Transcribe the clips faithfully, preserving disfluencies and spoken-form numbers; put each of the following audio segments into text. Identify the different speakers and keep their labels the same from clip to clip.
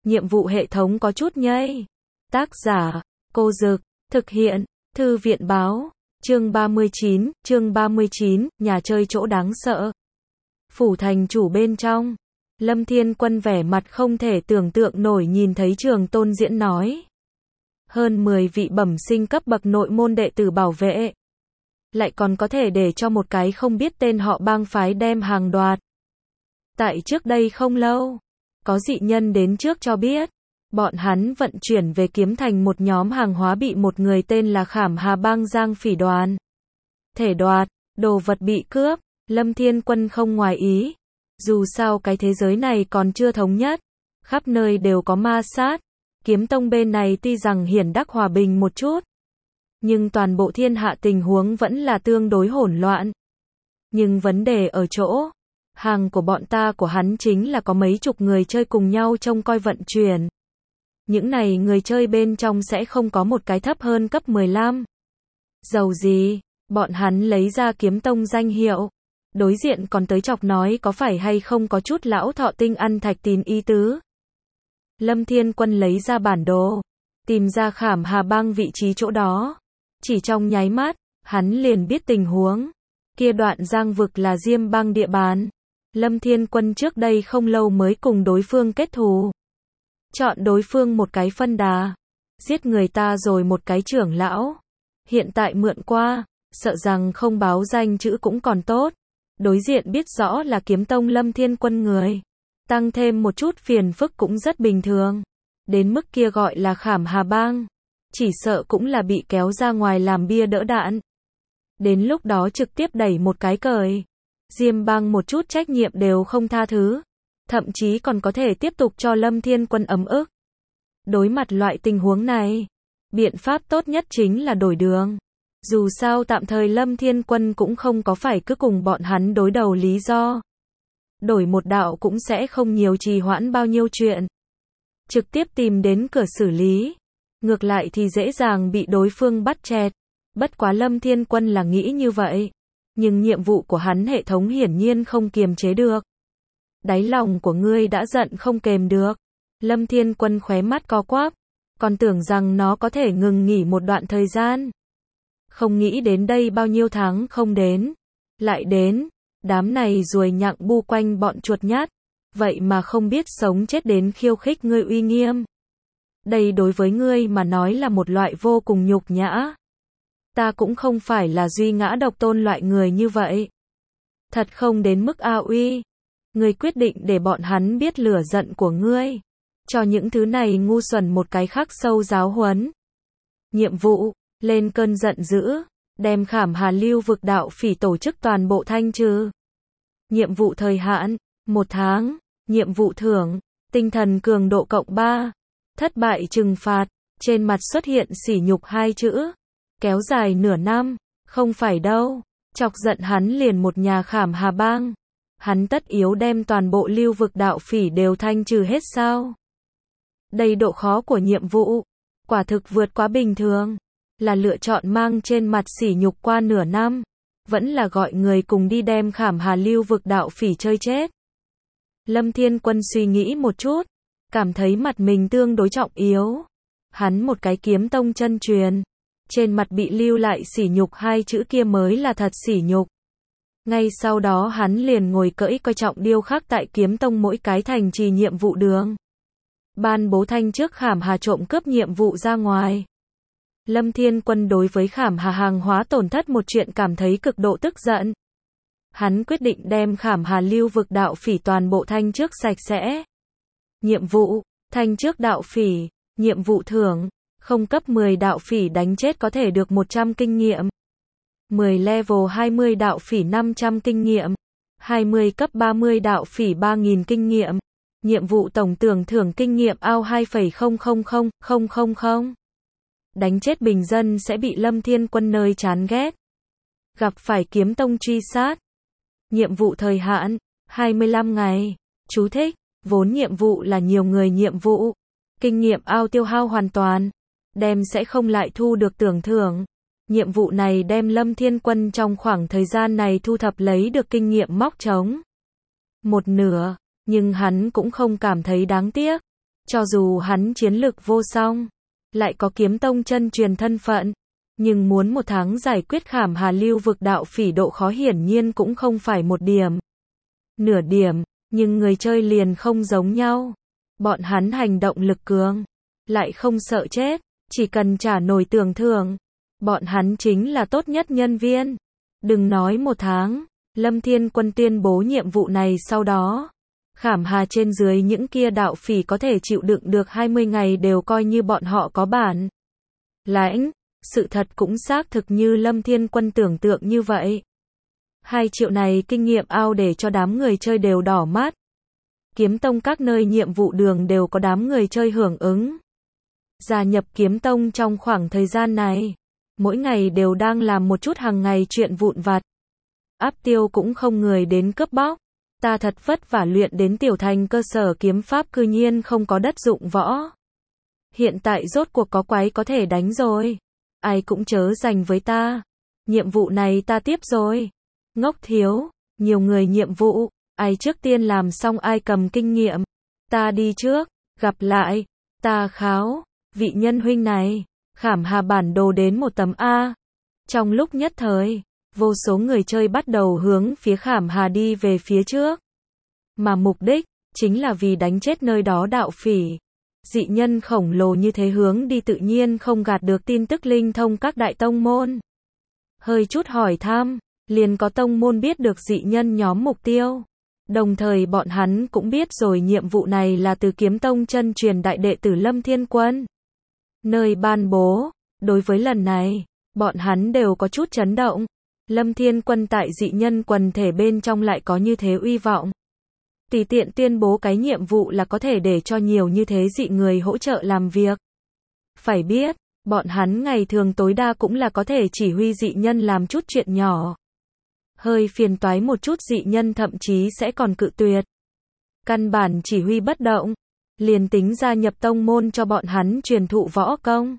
Speaker 1: nhiệm vụ hệ thống có chút nhây. Tác giả, Cô Dực, thực hiện, Thư viện Báo, chương ba mươi chín, chương ba mươi chín, nhà chơi chỗ đáng sợ. Phủ thành chủ bên trong, Lâm Thiên Quân vẻ mặt không thể tưởng tượng nổi nhìn thấy Trường Tôn Diễn nói. Hơn mười vị bẩm sinh cấp bậc nội môn đệ tử bảo vệ. Lại còn có thể để cho một cái không biết tên họ bang phái đem hàng đoạt. Tại trước đây không lâu, có dị nhân đến trước cho biết, bọn hắn vận chuyển về Kiếm Thành một nhóm hàng hóa bị một người tên là Khảm Hà bang Giang Phỉ đoàn thể đoạt, đồ vật bị cướp. Lâm Thiên Quân không ngoài ý, dù sao cái thế giới này còn chưa thống nhất, khắp nơi đều có ma sát. Kiếm tông bên này tuy rằng hiển đắc hòa bình một chút, nhưng toàn bộ thiên hạ tình huống vẫn là tương đối hỗn loạn. Nhưng vấn đề ở chỗ, hàng của bọn ta của hắn chính là có mấy chục người chơi cùng nhau trông coi vận chuyển. Những này người chơi bên trong sẽ không có một cái thấp hơn cấp mười lăm. Dầu gì, bọn hắn lấy ra kiếm tông danh hiệu. Đối diện còn tới chọc nói có phải hay không có chút lão thọ tinh ăn thạch tín ý tứ. Lâm Thiên Quân lấy ra bản đồ, tìm ra Khảm Hà bang vị trí chỗ đó. Chỉ trong nháy mắt, hắn liền biết tình huống. Kia đoạn giang vực là Diêm bang địa bàn. Lâm Thiên Quân trước đây không lâu mới cùng đối phương kết thù. Chọn đối phương một cái phân đà. Giết người ta rồi một cái trưởng lão. Hiện tại mượn qua, sợ rằng không báo danh chữ cũng còn tốt. Đối diện biết rõ là kiếm tông Lâm Thiên Quân người. Tăng thêm một chút phiền phức cũng rất bình thường. Đến mức kia gọi là Khảm Hà bang. Chỉ sợ cũng là bị kéo ra ngoài làm bia đỡ đạn. Đến lúc đó trực tiếp đẩy một cái cời. Diêm bang một chút trách nhiệm đều không tha thứ. Thậm chí còn có thể tiếp tục cho Lâm Thiên Quân ấm ức. Đối mặt loại tình huống này, biện pháp tốt nhất chính là đổi đường. Dù sao tạm thời Lâm Thiên Quân cũng không có phải cứ cùng bọn hắn đối đầu lý do. Đổi một đạo cũng sẽ không nhiều trì hoãn bao nhiêu chuyện. Trực tiếp tìm đến cửa xử lý. Ngược lại thì dễ dàng bị đối phương bắt chẹt. Bất quá Lâm Thiên Quân là nghĩ như vậy. Nhưng nhiệm vụ của hắn hệ thống hiển nhiên không kiềm chế được. Đáy lòng của ngươi đã giận không kềm được. Lâm Thiên Quân khóe mắt co quắp. Còn tưởng rằng nó có thể ngừng nghỉ một đoạn thời gian. Không nghĩ đến đây bao nhiêu tháng không đến. Lại đến. Đám này ruồi nhặng bu quanh bọn chuột nhát. Vậy mà không biết sống chết đến khiêu khích ngươi uy nghiêm. Đây đối với ngươi mà nói là một loại vô cùng nhục nhã. Ta cũng không phải là duy ngã độc tôn loại người như vậy. Thật không đến mức a uy. Ngươi quyết định để bọn hắn biết lửa giận của ngươi. Cho những thứ này ngu xuẩn một cái khắc sâu giáo huấn. Nhiệm vụ, lên cơn giận dữ. Đem Khảm Hà lưu vực đạo phỉ tổ chức toàn bộ thanh trừ. Nhiệm vụ thời hạn, một tháng. Nhiệm vụ thưởng, tinh thần cường độ cộng ba. Thất bại trừng phạt, trên mặt xuất hiện sỉ nhục hai chữ. Kéo dài nửa năm, không phải đâu. Chọc giận hắn liền một nhà Khảm Hà bang. Hắn tất yếu đem toàn bộ lưu vực đạo phỉ đều thanh trừ hết sao? Đây độ khó của nhiệm vụ, quả thực vượt quá bình thường. Là lựa chọn mang trên mặt sỉ nhục qua nửa năm. Vẫn là gọi người cùng đi đem Khảm Hà lưu vực đạo phỉ chơi chết. Lâm Thiên Quân suy nghĩ một chút. Cảm thấy mặt mình tương đối trọng yếu. Hắn một cái kiếm tông chân truyền. Trên mặt bị lưu lại sỉ nhục hai chữ kia mới là thật sỉ nhục. Ngay sau đó hắn liền ngồi cưỡi coi trọng điêu khắc tại kiếm tông mỗi cái thành trì nhiệm vụ đường. Ban bố thanh trước Khảm Hà trộm cướp nhiệm vụ ra ngoài. Lâm Thiên Quân đối với Khảm Hà hàng hóa tổn thất một chuyện cảm thấy cực độ tức giận. Hắn quyết định đem Khảm Hà lưu vực đạo phỉ toàn bộ thanh trước sạch sẽ. Nhiệm vụ, thanh trước đạo phỉ, nhiệm vụ thưởng, không cấp mười đạo phỉ đánh chết có thể được một trăm kinh nghiệm. mười level hai mươi đạo phỉ năm trăm kinh nghiệm. hai mươi cấp ba mươi đạo phỉ ba nghìn kinh nghiệm. Nhiệm vụ tổng tưởng thưởng kinh nghiệm ao hai phẩy không không không không không không. Đánh chết bình dân sẽ bị Lâm Thiên Quân nơi chán ghét. Gặp phải kiếm tông truy sát. Nhiệm vụ thời hạn, hai mươi lăm ngày. Chú thích, vốn nhiệm vụ là nhiều người nhiệm vụ. Kinh nghiệm ao tiêu hao hoàn toàn. Đem sẽ không lại thu được tưởng thưởng. Nhiệm vụ này đem Lâm Thiên Quân trong khoảng thời gian này thu thập lấy được kinh nghiệm móc trống. Một nửa, nhưng hắn cũng không cảm thấy đáng tiếc. Cho dù hắn chiến lực vô song, lại có kiếm tông chân truyền thân phận, nhưng muốn một tháng giải quyết Khảm Hà lưu vực đạo phỉ độ khó hiển nhiên cũng không phải một điểm, nửa điểm, nhưng người chơi liền không giống nhau. Bọn hắn hành động lực cường, lại không sợ chết, chỉ cần trả nổi tưởng thưởng. Bọn hắn chính là tốt nhất nhân viên. Đừng nói một tháng, Lâm Thiên Quân tuyên bố nhiệm vụ này sau đó, Khảm Hà trên dưới những kia đạo phỉ có thể chịu đựng được hai mươi ngày đều coi như bọn họ có bản lãnh. Sự thật cũng xác thực như Lâm Thiên Quân tưởng tượng như vậy. Hai triệu này kinh nghiệm ao để cho đám người chơi đều đỏ mắt. Kiếm tông các nơi nhiệm vụ đường đều có đám người chơi hưởng ứng. Gia nhập kiếm tông trong khoảng thời gian này, mỗi ngày đều đang làm một chút hàng ngày chuyện vụn vặt. Áp tiêu cũng không người đến cướp bóc. Ta thật vất vả luyện đến tiểu thành cơ sở kiếm pháp cư nhiên không có đất dụng võ. Hiện tại rốt cuộc có quái có thể đánh rồi. Ai cũng chớ giành với ta. Nhiệm vụ này ta tiếp rồi. Ngốc thiếu, nhiều người nhiệm vụ, ai trước tiên làm xong ai cầm kinh nghiệm. Ta đi trước, gặp lại. Ta kháo, vị nhân huynh này, Khảm Hà bản đồ đến một tấm A. Trong lúc nhất thời, vô số người chơi bắt đầu hướng phía Khảm Hà đi về phía trước. Mà mục đích, chính là vì đánh chết nơi đó đạo phỉ. Dị nhân khổng lồ như thế hướng đi tự nhiên không gạt được tin tức linh thông các đại tông môn. Hơi chút hỏi thăm, liền có tông môn biết được dị nhân nhóm mục tiêu. Đồng thời bọn hắn cũng biết rồi nhiệm vụ này là từ kiếm tông chân truyền đại đệ tử Lâm Thiên Quân nơi ban bố. Đối với lần này, bọn hắn đều có chút chấn động. Lâm Thiên Quân tại dị nhân quần thể bên trong lại có như thế uy vọng. Tùy tiện tuyên bố cái nhiệm vụ là có thể để cho nhiều như thế dị người hỗ trợ làm việc. Phải biết, bọn hắn ngày thường tối đa cũng là có thể chỉ huy dị nhân làm chút chuyện nhỏ. Hơi phiền toái một chút dị nhân thậm chí sẽ còn cự tuyệt. Căn bản chỉ huy bất động. Liền tính gia nhập tông môn cho bọn hắn truyền thụ võ công.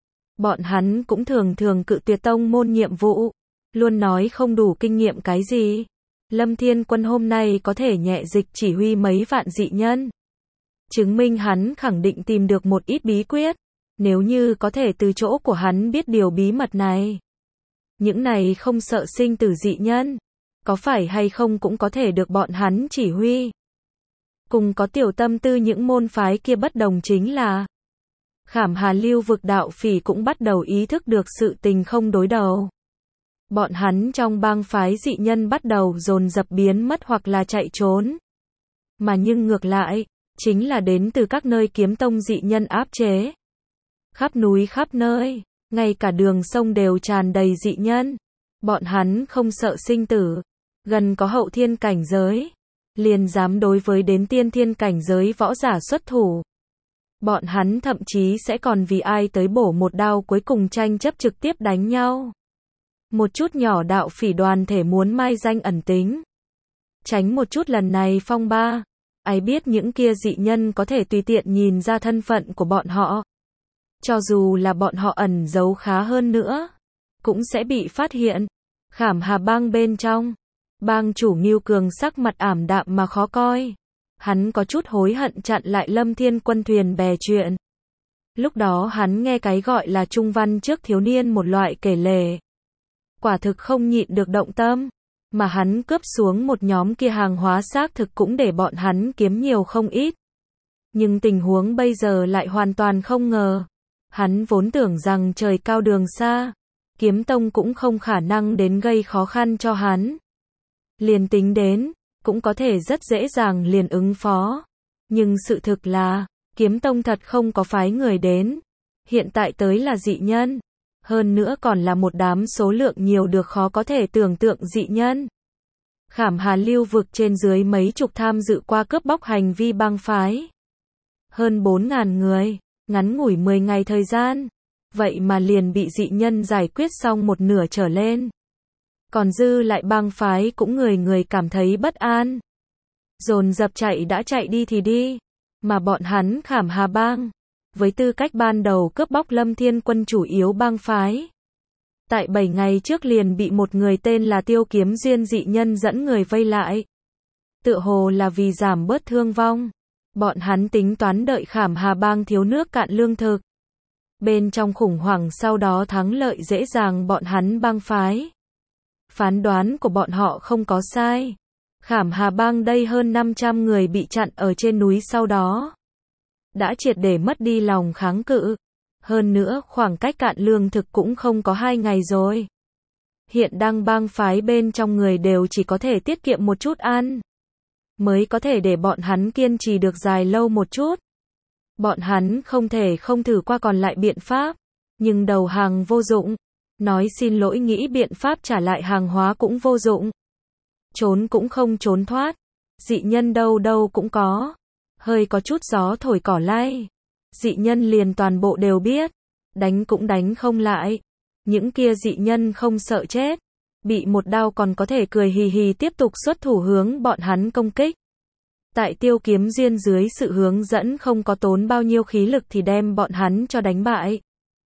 Speaker 1: Bọn hắn cũng thường thường cự tuyệt tông môn nhiệm vụ. Luôn nói không đủ kinh nghiệm cái gì. Lâm Thiên Quân hôm nay có thể nhẹ dịch chỉ huy mấy vạn dị nhân. Chứng minh hắn khẳng định tìm được một ít bí quyết. Nếu như có thể từ chỗ của hắn biết điều bí mật này. Những này không sợ sinh tử dị nhân. Có phải hay không cũng có thể được bọn hắn chỉ huy. Cùng có tiểu tâm tư những môn phái kia bất đồng chính là Khảm Hà lưu vực đạo phỉ cũng bắt đầu ý thức được sự tình không đối đầu. Bọn hắn trong bang phái dị nhân bắt đầu dồn dập biến mất hoặc là chạy trốn. Mà nhưng ngược lại, chính là đến từ các nơi kiếm tông dị nhân áp chế. Khắp núi khắp nơi, ngay cả đường sông đều tràn đầy dị nhân. Bọn hắn không sợ sinh tử, gần có hậu thiên cảnh giới, liền dám đối với đến tiên thiên cảnh giới võ giả xuất thủ. Bọn hắn thậm chí sẽ còn vì ai tới bổ một đao cuối cùng tranh chấp trực tiếp đánh nhau. Một chút nhỏ đạo phỉ đoàn thể muốn mai danh ẩn tính. Tránh một chút lần này phong ba. Ai biết những kia dị nhân có thể tùy tiện nhìn ra thân phận của bọn họ. Cho dù là bọn họ ẩn giấu khá hơn nữa, cũng sẽ bị phát hiện. Khảm Hà bang bên trong, bang chủ Ngưu Cường sắc mặt ảm đạm mà khó coi. Hắn có chút hối hận chặn lại Lâm Thiên Quân thuyền bè chuyện. Lúc đó hắn nghe cái gọi là trung văn trước thiếu niên một loại kể lể. Quả thực không nhịn được động tâm. Mà hắn cướp xuống một nhóm kia hàng hóa xác thực cũng để bọn hắn kiếm nhiều không ít. Nhưng tình huống bây giờ lại hoàn toàn không ngờ. Hắn vốn tưởng rằng trời cao đường xa, kiếm tông cũng không khả năng đến gây khó khăn cho hắn. Liền tính đến, cũng có thể rất dễ dàng liền ứng phó. Nhưng sự thực là, kiếm tông thật không có phái người đến. Hiện tại tới là dị nhân. Hơn nữa còn là một đám số lượng nhiều được khó có thể tưởng tượng dị nhân. Khảm Hà lưu vực trên dưới mấy chục tham dự qua cướp bóc hành vi bang phái. Hơn bốn ngàn người, ngắn ngủi mười ngày thời gian. Vậy mà liền bị dị nhân giải quyết xong một nửa trở lên. Còn dư lại bang phái cũng người người cảm thấy bất an. Dồn dập chạy đã chạy đi thì đi. Mà bọn hắn Khảm Hà bang, với tư cách ban đầu cướp bóc Lâm Thiên Quân chủ yếu bang phái. Tại bảy ngày trước liền bị một người tên là Tiêu Kiếm Duyên dị nhân dẫn người vây lại. Tựa hồ là vì giảm bớt thương vong. Bọn hắn tính toán đợi Khảm Hà Bang thiếu nước cạn lương thực. Bên trong khủng hoảng sau đó thắng lợi dễ dàng bọn hắn bang phái. Phán đoán của bọn họ không có sai. Khảm Hà Bang đây hơn năm trăm người bị chặn ở trên núi sau đó. Đã triệt để mất đi lòng kháng cự. Hơn nữa khoảng cách cạn lương thực cũng không có hai ngày rồi. Hiện đang bang phái bên trong người đều chỉ có thể tiết kiệm một chút ăn. Mới có thể để bọn hắn kiên trì được dài lâu một chút. Bọn hắn không thể không thử qua còn lại biện pháp. Nhưng đầu hàng vô dụng. Nói xin lỗi nghĩ biện pháp trả lại hàng hóa cũng vô dụng. Trốn cũng không trốn thoát. Dị nhân đâu đâu cũng có. Hơi có chút gió thổi cỏ lay. Dị nhân liền toàn bộ đều biết. Đánh cũng đánh không lại. Những kia dị nhân không sợ chết. Bị một đao còn có thể cười hì hì tiếp tục xuất thủ hướng bọn hắn công kích. Tại Tiêu Kiếm Duyên dưới sự hướng dẫn không có tốn bao nhiêu khí lực thì đem bọn hắn cho đánh bại.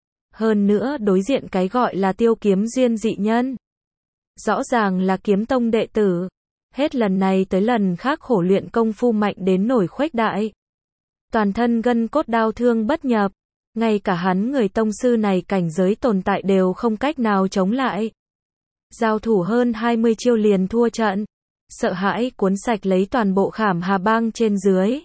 Speaker 1: Hơn nữa đối diện cái gọi là Tiêu Kiếm Duyên dị nhân. Rõ ràng là kiếm tông đệ tử. Hết lần này tới lần khác khổ luyện công phu mạnh đến nổi khuếch đại. Toàn thân gân cốt đau thương bất nhập. Ngay cả hắn người tông sư này cảnh giới tồn tại đều không cách nào chống lại. Giao thủ hơn hai mươi chiêu liền thua trận. Sợ hãi cuốn sạch lấy toàn bộ Khảm Hà Bang trên dưới.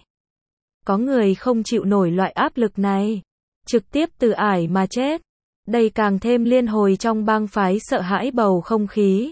Speaker 1: Có người không chịu nổi loại áp lực này. Trực tiếp từ ải mà chết. Đây càng thêm liên hồi trong bang phái sợ hãi bầu không khí.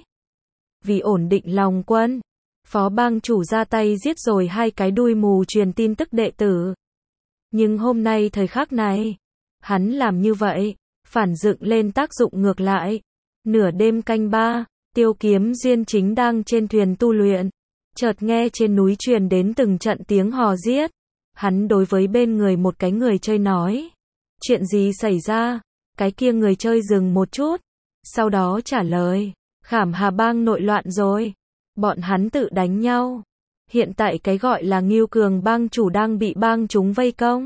Speaker 1: Vì ổn định lòng quân, phó bang chủ ra tay giết rồi hai cái đuôi mù truyền tin tức đệ tử. Nhưng hôm nay thời khắc này, hắn làm như vậy, phản dựng lên tác dụng ngược lại. Nửa đêm canh ba, Tiêu Kiếm Duyên chính đang trên thuyền tu luyện. Chợt nghe trên núi truyền đến từng trận tiếng hò giết. Hắn đối với bên người một cái người chơi nói. Chuyện gì xảy ra? Cái kia người chơi dừng một chút. Sau đó trả lời. Khảm Hà Bang nội loạn rồi. Bọn hắn tự đánh nhau. Hiện tại cái gọi là Ngưu Cường bang chủ đang bị bang chúng vây công.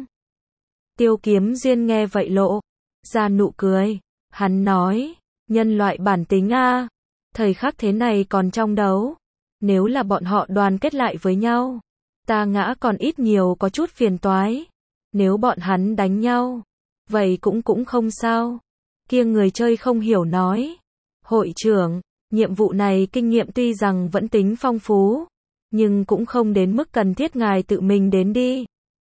Speaker 1: Tiêu Kiếm Duyên nghe vậy lộ ra nụ cười. Hắn nói. Nhân loại bản tính a, thời khắc thế này còn trong đấu. Nếu là bọn họ đoàn kết lại với nhau, ta ngã còn ít nhiều có chút phiền toái. Nếu bọn hắn đánh nhau, vậy cũng cũng không sao. Kia người chơi không hiểu nói. Hội trưởng, nhiệm vụ này kinh nghiệm tuy rằng vẫn tính phong phú, nhưng cũng không đến mức cần thiết ngài tự mình đến đi.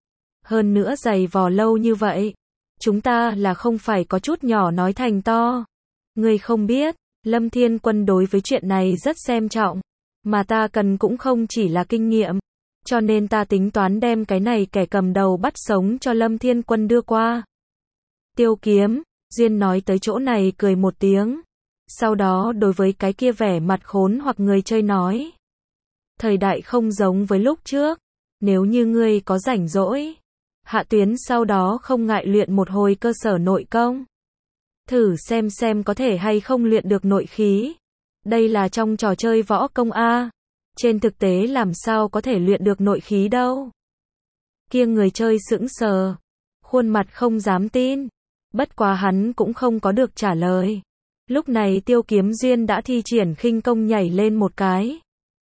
Speaker 1: Hơn nữa giày vò lâu như vậy, chúng ta là không phải có chút nhỏ nói thành to. Ngươi không biết, Lâm Thiên Quân đối với chuyện này rất xem trọng, mà ta cần cũng không chỉ là kinh nghiệm, cho nên ta tính toán đem cái này kẻ cầm đầu bắt sống cho Lâm Thiên Quân đưa qua. Tiêu Kiếm Duyên nói tới chỗ này cười một tiếng, sau đó đối với cái kia vẻ mặt khốn hoặc người chơi nói. Thời đại không giống với lúc trước, nếu như ngươi có rảnh rỗi, Hạ Tuyến sau đó không ngại luyện một hồi cơ sở nội công. Thử xem xem có thể hay không luyện được nội khí. Đây là trong trò chơi võ công A. Trên thực tế làm sao có thể luyện được nội khí đâu. Kia người chơi sững sờ. Khuôn mặt không dám tin. Bất quá hắn cũng không có được trả lời. Lúc này Tiêu Kiếm Duyên đã thi triển khinh công nhảy lên một cái.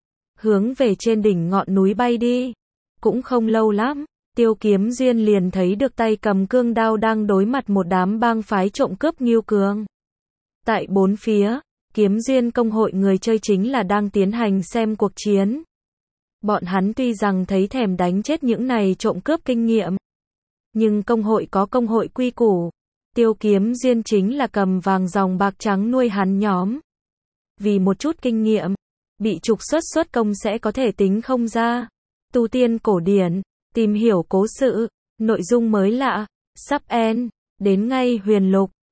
Speaker 1: Hướng về trên đỉnh ngọn núi bay đi. Cũng không lâu lắm. Tiêu Kiếm Duyên liền thấy được tay cầm cương đao đang đối mặt một đám bang phái trộm cướp Ngưu Cường. Tại bốn phía, Kiếm Duyên công hội người chơi chính là đang tiến hành xem cuộc chiến. Bọn hắn tuy rằng thấy thèm đánh chết những này trộm cướp kinh nghiệm, nhưng công hội có công hội quy củ. Tiêu Kiếm Duyên chính là cầm vàng dòng bạc trắng nuôi hắn nhóm. Vì một chút kinh nghiệm, bị trục xuất xuất công sẽ có thể tính không ra. Tu tiên cổ điển, tìm hiểu cố sự, nội dung mới lạ, sub end, đến ngay huyền lục.